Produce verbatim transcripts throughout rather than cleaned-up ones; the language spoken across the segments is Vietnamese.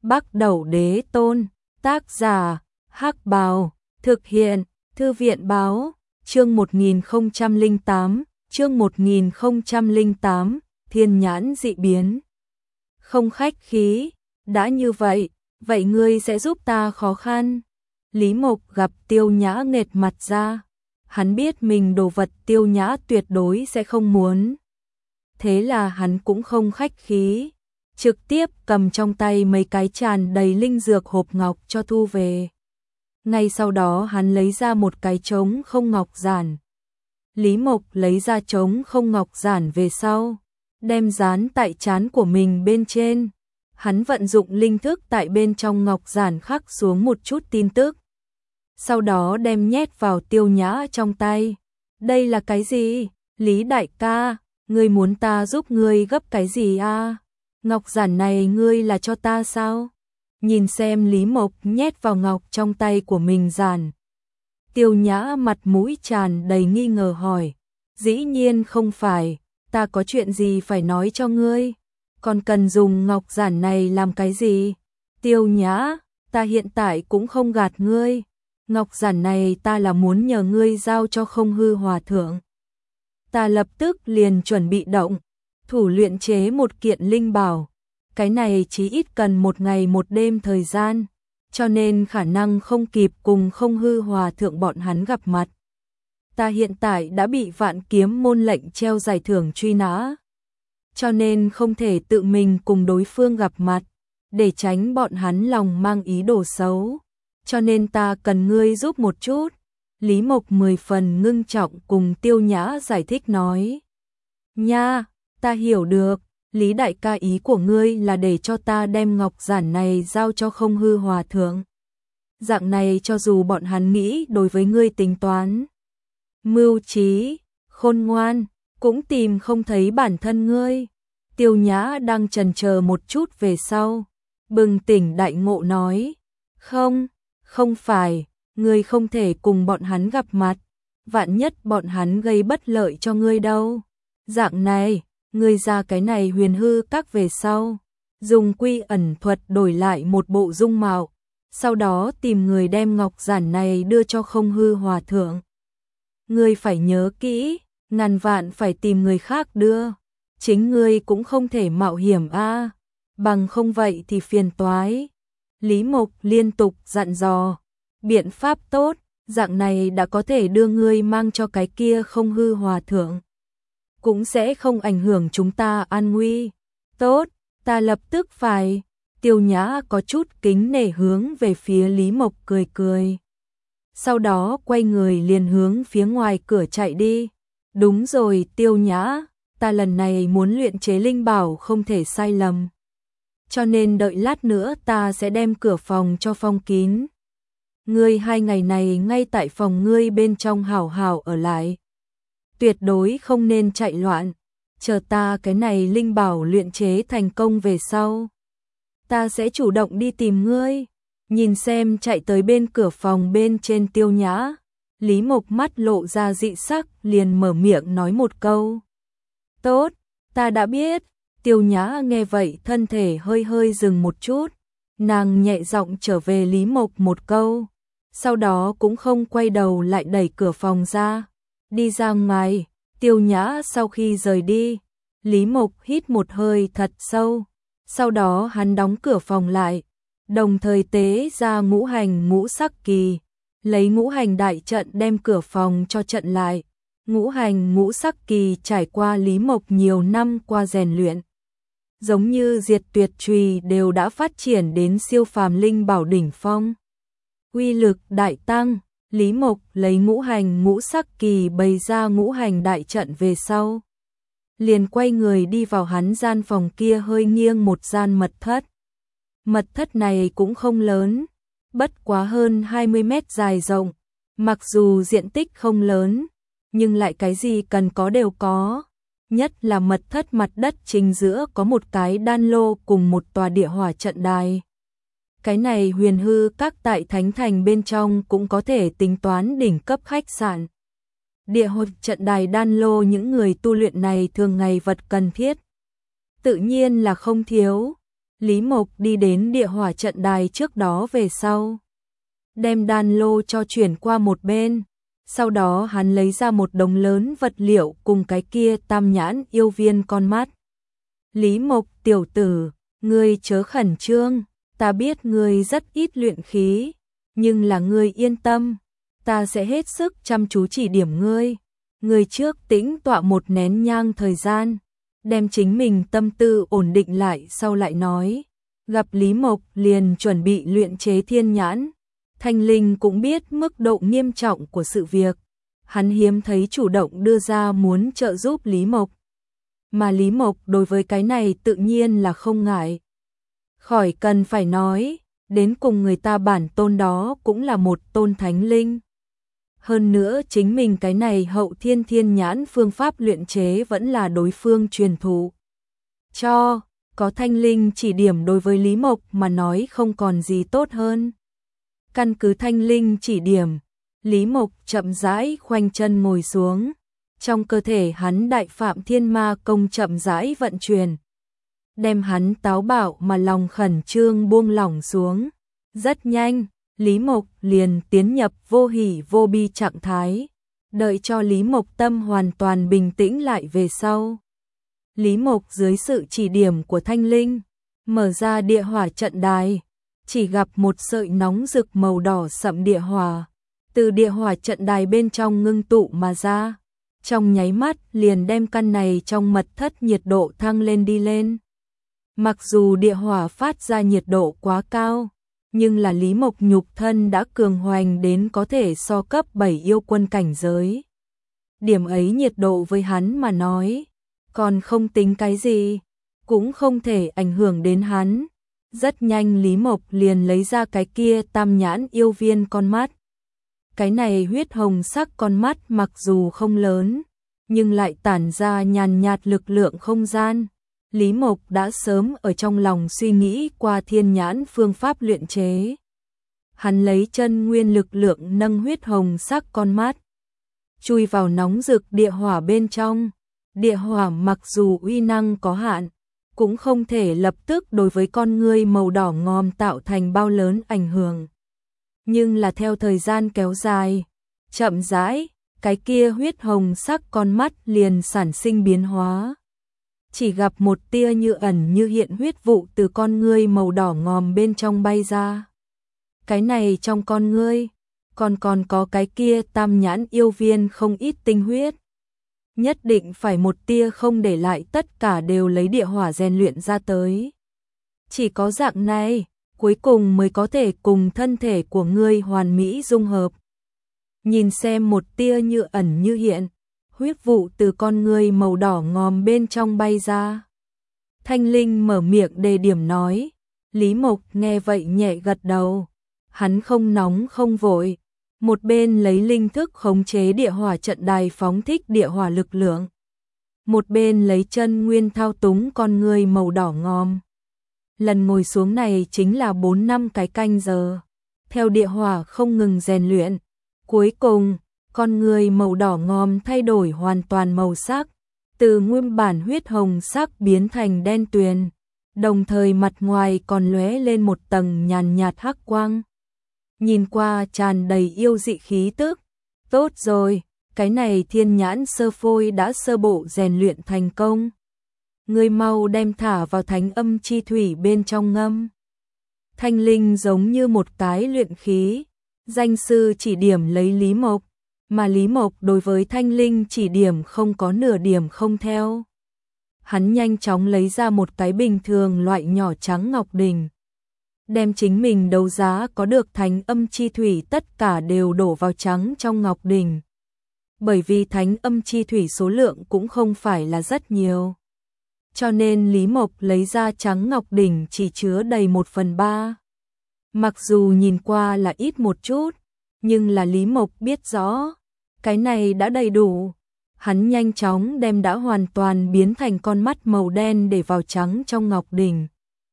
Bắc Đẩu Đế Tôn, tác giả, Hắc Bào, thực hiện, Thư viện báo, chương một nghìn không trăm lẻ tám, chương một nghìn không trăm lẻ tám, thiên nhãn dị biến. Không khách khí, đã như vậy, vậy ngươi sẽ giúp ta khó khăn. Lý Mộc gặp Tiêu Nhã nghệt mặt ra, hắn biết mình đồ vật Tiêu Nhã tuyệt đối sẽ không muốn. Thế là hắn cũng không khách khí, trực tiếp cầm trong tay mấy cái tràn đầy linh dược hộp ngọc cho thu về. Ngay sau đó hắn lấy ra một cái trống không ngọc giản. Lý Mộc lấy ra trống không ngọc giản về sau, đem dán tại trán của mình bên trên. Hắn vận dụng linh thức tại bên trong ngọc giản khắc xuống một chút tin tức. Sau đó đem nhét vào Tiêu Nhã trong tay. Đây là cái gì? Lý đại ca, ngươi muốn ta giúp ngươi gấp cái gì a? Ngọc giản này ngươi là cho ta sao? Nhìn xem Lý Mộc nhét vào ngọc trong tay của mình giản. Tiêu Nhã mặt mũi tràn đầy nghi ngờ hỏi. Dĩ nhiên không phải, ta có chuyện gì phải nói cho ngươi? Còn cần dùng ngọc giản này làm cái gì? Tiêu Nhã, ta hiện tại cũng không gạt ngươi. Ngọc giản này ta là muốn nhờ ngươi giao cho Không Hư Hòa Thượng. Ta lập tức liền chuẩn bị động, thủ luyện chế một kiện linh bảo. Cái này chỉ ít cần một ngày một đêm thời gian, cho nên khả năng không kịp cùng Không Hư Hòa Thượng bọn hắn gặp mặt. Ta hiện tại đã bị Vạn Kiếm môn lệnh treo giải thưởng truy nã, cho nên không thể tự mình cùng đối phương gặp mặt, để tránh bọn hắn lòng mang ý đồ xấu. Cho nên ta cần ngươi giúp một chút. Lý Mộc mười phần ngưng trọng cùng Tiêu Nhã giải thích nói. Nha, ta hiểu được. Lý đại ca, ý của ngươi là để cho ta đem ngọc giản này giao cho Không Hư Hòa Thượng. Dạng này cho dù bọn hắn nghĩ đối với ngươi tính toán mưu trí, khôn ngoan, cũng tìm không thấy bản thân ngươi. Tiêu Nhã đang chần chờ một chút về sau, bừng tỉnh đại ngộ nói. Không, không phải, ngươi không thể cùng bọn hắn gặp mặt. Vạn nhất bọn hắn gây bất lợi cho ngươi đâu. Dạng này, ngươi ra cái này Huyền Hư Các về sau, dùng quy ẩn thuật đổi lại một bộ dung mạo, sau đó tìm người đem ngọc giản này đưa cho Không Hư Hòa Thượng. Ngươi phải nhớ kỹ, ngàn vạn phải tìm người khác đưa, chính ngươi cũng không thể mạo hiểm a, bằng không vậy thì phiền toái. Lý Mộc liên tục dặn dò, biện pháp tốt, dạng này đã có thể đưa ngươi mang cho cái kia Không Hư Hòa Thượng, cũng sẽ không ảnh hưởng chúng ta an nguy. Tốt, ta lập tức phải. Tiêu Nhã có chút kính nể hướng về phía Lý Mộc cười cười. Sau đó quay người liền hướng phía ngoài cửa chạy đi. Đúng rồi Tiêu Nhã, ta lần này muốn luyện chế linh bảo không thể sai lầm. Cho nên đợi lát nữa ta sẽ đem cửa phòng cho phong kín. Ngươi hai ngày này ngay tại phòng ngươi bên trong hảo hảo ở lại. Tuyệt đối không nên chạy loạn, chờ ta cái này linh bảo luyện chế thành công về sau. Ta sẽ chủ động đi tìm ngươi. Nhìn xem chạy tới bên cửa phòng bên trên Tiêu Nhã, Lý Mộc mắt lộ ra dị sắc liền mở miệng nói một câu. Tốt, ta đã biết. Tiêu Nhã nghe vậy thân thể hơi hơi dừng một chút, nàng nhẹ giọng trở về Lý Mộc một câu, sau đó cũng không quay đầu lại đẩy cửa phòng ra. Đi ra ngoài, Tiêu Nhã sau khi rời đi, Lý Mộc hít một hơi thật sâu, sau đó hắn đóng cửa phòng lại, đồng thời tế ra ngũ hành ngũ sắc kỳ, lấy ngũ hành đại trận đem cửa phòng cho trận lại. Ngũ hành ngũ sắc kỳ trải qua Lý Mộc nhiều năm qua rèn luyện, giống như Diệt Tuyệt Chùy đều đã phát triển đến siêu phàm linh bảo đỉnh phong, uy lực đại tăng. Lý Mộc lấy ngũ hành ngũ sắc kỳ bày ra ngũ hành đại trận về sau, liền quay người đi vào hắn gian phòng kia hơi nghiêng một gian mật thất. Mật thất này cũng không lớn, bất quá hơn hai mươi mét dài rộng, mặc dù diện tích không lớn, nhưng lại cái gì cần có đều có. Nhất là mật thất mặt đất chính giữa có một cái đan lô cùng một tòa địa hỏa trận đài. Cái này Huyền Hư Các tại Thánh Thành bên trong cũng có thể tính toán đỉnh cấp khách sạn. Địa hỏa trận đài đan lô những người tu luyện này thường ngày vật cần thiết tự nhiên là không thiếu. Lý Mộc đi đến địa hỏa trận đài trước đó về sau, đem đan lô cho chuyển qua một bên, sau đó hắn lấy ra một đống lớn vật liệu cùng cái kia tam nhãn yêu viên con mắt. Lý Mộc tiểu tử, ngươi chớ khẩn trương, ta biết ngươi rất ít luyện khí, nhưng là ngươi yên tâm, ta sẽ hết sức chăm chú chỉ điểm ngươi. Ngươi trước tĩnh tọa một nén nhang thời gian, đem chính mình tâm tư ổn định lại sau lại nói. Gặp Lý Mộc liền chuẩn bị luyện chế thiên nhãn, Thanh Linh cũng biết mức độ nghiêm trọng của sự việc, hắn hiếm thấy chủ động đưa ra muốn trợ giúp Lý Mộc. Mà Lý Mộc đối với cái này tự nhiên là không ngại. Khỏi cần phải nói, đến cùng người ta bản tôn đó cũng là một tôn thánh linh. Hơn nữa chính mình cái này hậu thiên thiên nhãn phương pháp luyện chế vẫn là đối phương truyền thụ. Cho, có Thanh Linh chỉ điểm đối với Lý Mộc mà nói không còn gì tốt hơn. Căn cứ Thanh Linh chỉ điểm, Lý Mộc chậm rãi khoanh chân ngồi xuống. Trong cơ thể hắn đại phạm thiên ma công chậm rãi vận chuyển, đem hắn táo bạo mà lòng khẩn trương buông lỏng xuống. Rất nhanh, Lý Mộc liền tiến nhập vô hỉ vô bi trạng thái, đợi cho Lý Mộc tâm hoàn toàn bình tĩnh lại về sau. Lý Mộc dưới sự chỉ điểm của Thanh Linh, mở ra địa hỏa trận đài, chỉ gặp một sợi nóng rực màu đỏ sậm địa hỏa, từ địa hỏa trận đài bên trong ngưng tụ mà ra. Trong nháy mắt liền đem căn này trong mật thất nhiệt độ thăng lên đi lên. Mặc dù địa hỏa phát ra nhiệt độ quá cao, nhưng là Lý Mộc nhục thân đã cường hoành đến có thể so cấp bảy yêu quân cảnh giới. Điểm ấy nhiệt độ với hắn mà nói, còn không tính cái gì, cũng không thể ảnh hưởng đến hắn. Rất nhanh Lý Mộc liền lấy ra cái kia tam nhãn yêu viên con mắt. Cái này huyết hồng sắc con mắt mặc dù không lớn, nhưng lại tản ra nhàn nhạt lực lượng không gian. Lý Mộc đã sớm ở trong lòng suy nghĩ qua thiên nhãn phương pháp luyện chế. Hắn lấy chân nguyên lực lượng nâng huyết hồng sắc con mắt, chui vào nóng rực địa hỏa bên trong. Địa hỏa mặc dù uy năng có hạn, cũng không thể lập tức đối với con ngươi màu đỏ ngòm tạo thành bao lớn ảnh hưởng. Nhưng là theo thời gian kéo dài, chậm rãi, cái kia huyết hồng sắc con mắt liền sản sinh biến hóa. Chỉ gặp một tia như ẩn như hiện huyết vụ từ con ngươi màu đỏ ngòm bên trong bay ra. Cái này trong con ngươi, còn còn có cái kia tam nhãn yêu viên không ít tinh huyết. Nhất định phải một tia không để lại, tất cả đều lấy địa hỏa rèn luyện ra tới. Chỉ có dạng này, cuối cùng mới có thể cùng thân thể của ngươi hoàn mỹ dung hợp. Nhìn xem một tia như ẩn như hiện, huyết vụ từ con ngươi màu đỏ ngòm bên trong bay ra. Thanh Linh mở miệng đề điểm nói, Lý Mộc nghe vậy nhẹ gật đầu. Hắn không nóng không vội, một bên lấy linh thức khống chế địa hỏa trận đài phóng thích địa hỏa lực lượng, một bên lấy chân nguyên thao túng con ngươi màu đỏ ngòm. Lần ngồi xuống này chính là bốn năm cái canh giờ, theo địa hỏa không ngừng rèn luyện. Cuối cùng, con người màu đỏ ngòm thay đổi hoàn toàn màu sắc, từ nguyên bản huyết hồng sắc biến thành đen tuyền, đồng thời mặt ngoài còn lóe lên một tầng nhàn nhạt hắc quang. Nhìn qua tràn đầy yêu dị khí tức. Tốt rồi, cái này thiên nhãn sơ phôi đã sơ bộ rèn luyện thành công. Ngươi mau đem thả vào thánh âm chi thủy bên trong ngâm. Thanh Linh giống như một cái luyện khí, danh sư chỉ điểm lấy Lý Mộc, mà Lý Mộc đối với Thanh Linh chỉ điểm không có nửa điểm không theo. Hắn nhanh chóng lấy ra một cái bình thường loại nhỏ trắng ngọc đình, đem chính mình đấu giá có được thánh âm chi thủy tất cả đều đổ vào trắng trong ngọc đình. Bởi vì thánh âm chi thủy số lượng cũng không phải là rất nhiều, cho nên Lý Mộc lấy ra trắng ngọc đỉnh chỉ chứa đầy một phần ba. Mặc dù nhìn qua là ít một chút, nhưng là Lý Mộc biết rõ, cái này đã đầy đủ. Hắn nhanh chóng đem đã hoàn toàn biến thành con mắt màu đen để vào trắng trong ngọc đỉnh.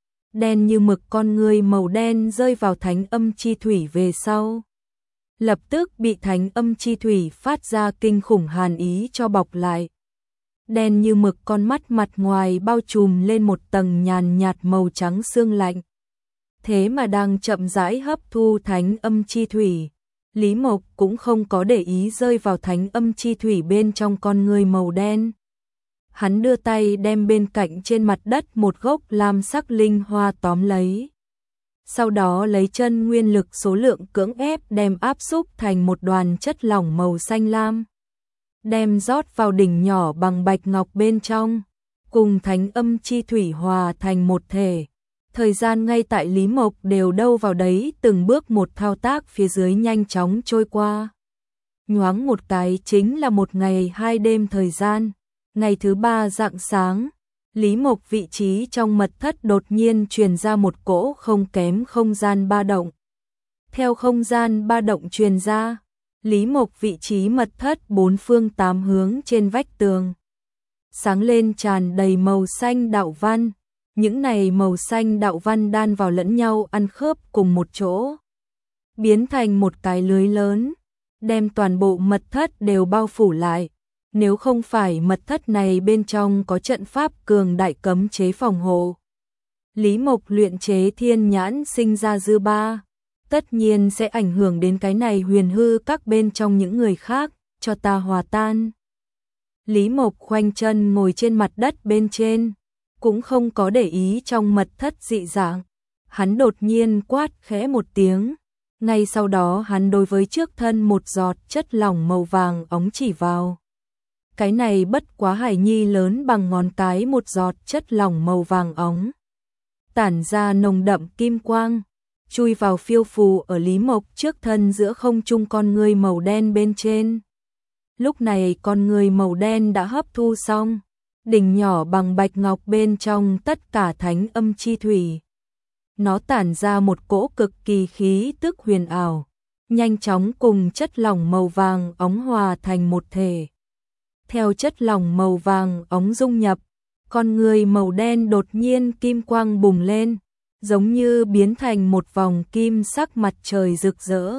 Đen như mực con ngươi màu đen rơi vào thánh âm chi thủy về sau, lập tức bị thánh âm chi thủy phát ra kinh khủng hàn ý cho bọc lại. đen như mực, con mắt mặt ngoài bao trùm lên một tầng nhàn nhạt màu trắng sương lạnh. Thế mà đang chậm rãi hấp thu thánh âm chi thủy. Lý Mộc cũng không có để ý rơi vào thánh âm chi thủy bên trong con người màu đen. Hắn đưa tay đem bên cạnh trên mặt đất một gốc lam sắc linh hoa tóm lấy. Sau đó lấy chân nguyên lực số lượng cưỡng ép đem áp xúc thành một đoàn chất lỏng màu xanh lam. Đem rót vào đỉnh nhỏ bằng bạch ngọc bên trong, cùng thánh âm chi thủy hòa thành một thể. Thời gian ngay tại Lý Mộc đều đâu vào đấy, từng bước một thao tác phía dưới nhanh chóng trôi qua. Nhoáng một cái chính là một ngày hai đêm thời gian. Ngày thứ ba rạng sáng, Lý Mộc vị trí trong mật thất đột nhiên truyền ra một cỗ không kém không gian ba động. Theo không gian ba động truyền ra, Lý Mộc vị trí mật thất bốn phương tám hướng trên vách tường sáng lên tràn đầy màu xanh đạo văn. Những này màu xanh đạo văn đan vào lẫn nhau, ăn khớp cùng một chỗ, biến thành một cái lưới lớn, đem toàn bộ mật thất đều bao phủ lại. Nếu không phải mật thất này bên trong có trận pháp cường đại cấm chế phòng hộ, Lý Mộc luyện chế thiên nhãn sinh ra dư ba, tất nhiên sẽ ảnh hưởng đến cái này huyền hư các bên trong những người khác, cho ta hòa tan. Lý Mộc khoanh chân ngồi trên mặt đất bên trên, cũng không có để ý trong mật thất dị dạng. Hắn đột nhiên quát khẽ một tiếng, ngay sau đó hắn đối với trước thân một giọt chất lỏng màu vàng óng chỉ vào. Cái này bất quá hải nhi lớn bằng ngón cái, một giọt chất lỏng màu vàng óng, tản ra nồng đậm kim quang, chui vào phiêu phù ở Lý Mộc trước thân giữa không trung con người màu đen bên trên. Lúc này con người màu đen đã hấp thu xong đỉnh nhỏ bằng bạch ngọc bên trong tất cả thánh âm chi thủy. Nó tản ra một cỗ cực kỳ khí tức huyền ảo, nhanh chóng cùng chất lỏng màu vàng óng hòa thành một thể. Theo chất lỏng màu vàng óng dung nhập, con người màu đen đột nhiên kim quang bùng lên, giống như biến thành một vòng kim sắc mặt trời rực rỡ,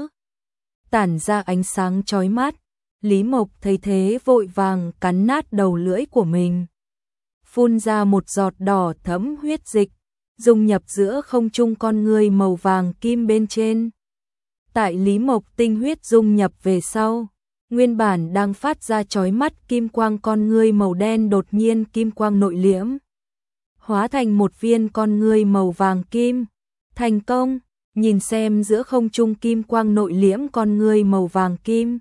tản ra ánh sáng chói mắt. Lý Mộc thấy thế vội vàng cắn nát đầu lưỡi của mình, phun ra một giọt đỏ thẫm huyết dịch, dung nhập giữa không trung con người màu vàng kim bên trên. Tại Lý Mộc tinh huyết dung nhập về sau, nguyên bản đang phát ra chói mắt kim quang con người màu đen đột nhiên kim quang nội liễm, hóa thành một viên con người màu vàng kim. Thành công. Nhìn xem giữa không trung kim quang nội liễm con người màu vàng kim,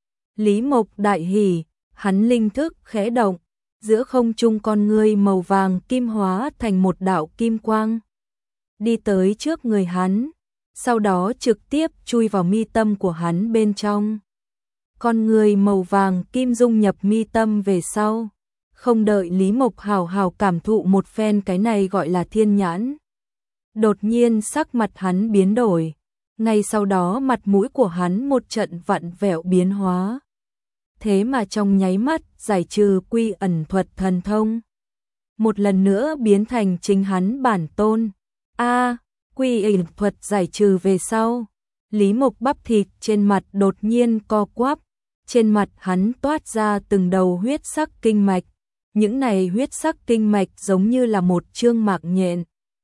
Lý Mộc đại hỉ, hắn linh thức khẽ động, giữa không trung con người màu vàng kim hóa thành một đạo kim quang, đi tới trước người hắn, sau đó trực tiếp chui vào mi tâm của hắn bên trong. Con người màu vàng kim dung nhập mi tâm về sau, không đợi Lý Mộc hào hào cảm thụ một phen cái này gọi là thiên nhãn, đột nhiên sắc mặt hắn biến đổi, ngay sau đó mặt mũi của hắn một trận vặn vẹo biến hóa. Thế mà trong nháy mắt giải trừ quy ẩn thuật thần thông, một lần nữa biến thành chính hắn bản tôn. A, à, quy ẩn thuật giải trừ về sau, Lý Mộc bắp thịt trên mặt đột nhiên co quắp, trên mặt hắn toát ra từng đầu huyết sắc kinh mạch, những này huyết sắc kinh mạch giống như là một chương mạc nhện,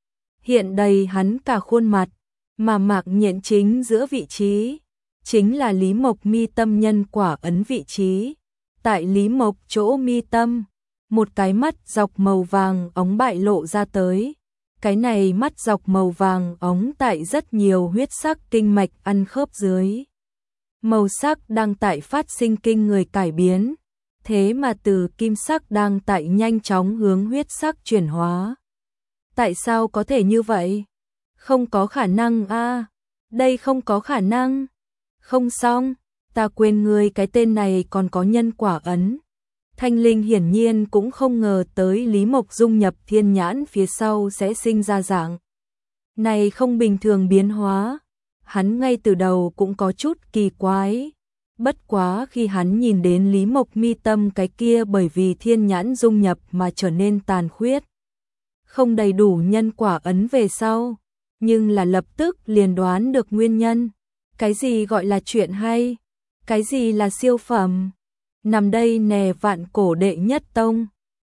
hiện đầy hắn cả khuôn mặt, mà mạc nhện chính giữa vị trí chính là Lý Mộc mi tâm nhân quả ấn vị trí. Tại Lý Mộc chỗ mi tâm, một cái mắt dọc màu vàng óng bại lộ ra tới. Cái này mắt dọc màu vàng óng tại rất nhiều huyết sắc kinh mạch ăn khớp dưới. Màu sắc đang tại phát sinh kinh người cải biến, thế mà từ kim sắc đang tại nhanh chóng hướng huyết sắc chuyển hóa. Tại sao có thể như vậy? Không có khả năng a, à, đây không có khả năng. Không xong, ta quên ngươi cái tên này còn có nhân quả ấn. Thanh Linh hiển nhiên cũng không ngờ tới Lý Mộc dung nhập thiên nhãn phía sau sẽ sinh ra dạng này không bình thường biến hóa. Hắn ngay từ đầu cũng có chút kỳ quái. Bất quá khi hắn nhìn đến Lý Mộc mi tâm cái kia bởi vì thiên nhãn dung nhập mà trở nên tàn khuyết, không đầy đủ nhân quả ấn về sau, nhưng là lập tức liền đoán được nguyên nhân. Cái gì gọi là chuyện hay? Cái gì là siêu phẩm? Nằm đây nè vạn cổ đệ nhất tông,